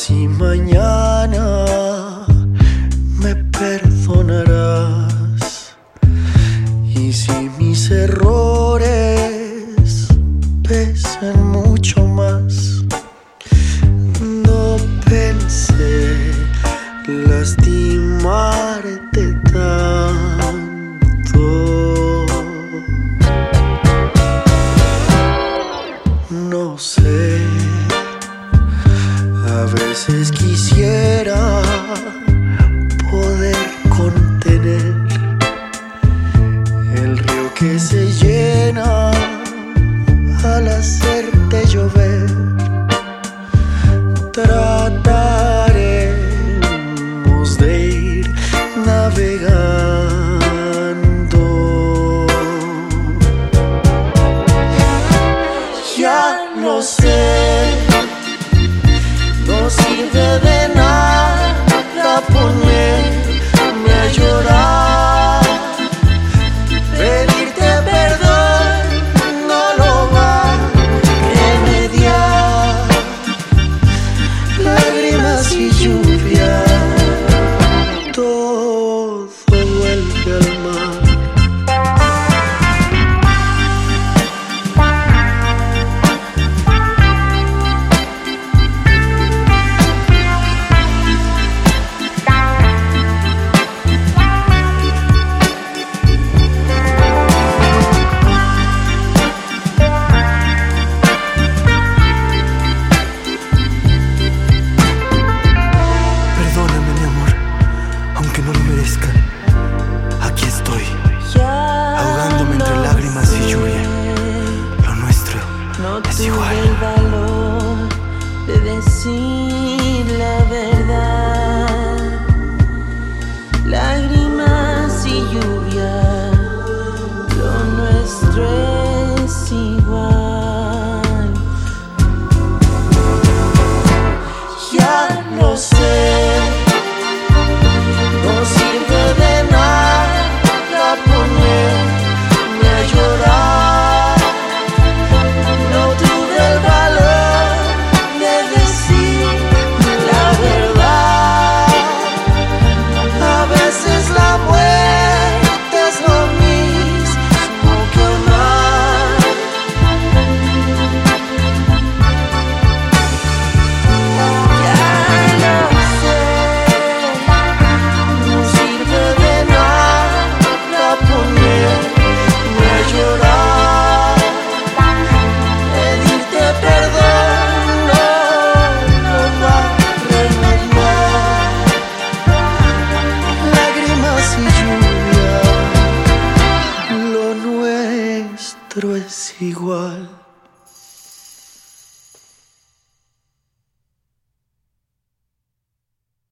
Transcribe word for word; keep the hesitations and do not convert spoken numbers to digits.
si mañana me perdonarás y si mis errores pesan mucho más. No pensé lastimarte tanto. No sé, a veces quisiera poder contener el río que se llena al hacerte llover. Trataremos de ir navegando. Ya lo sé, no sirve de nada ponerme a llorar. Pedirte perdón no lo va a remediar. Lágrimas y lluvia, todo vuelve al mar. Aquí estoy, ahogándome entre lágrimas y lluvia. Lo nuestro es igual. No tuve el valor de decir la verdad. Lágrimas y lluvia, lo nuestro es igual. Ya lo sé. No sirve de nada ponerme a llorar. No tuve el valor de decir la verdad. A veces la muerte es lo mismo que amar. Ya lo sé. No sirve de nada ponerme a llorar. Pedirte perdón no lo va a remediar. Lágrimas y lluvia, lo nuestro es igual.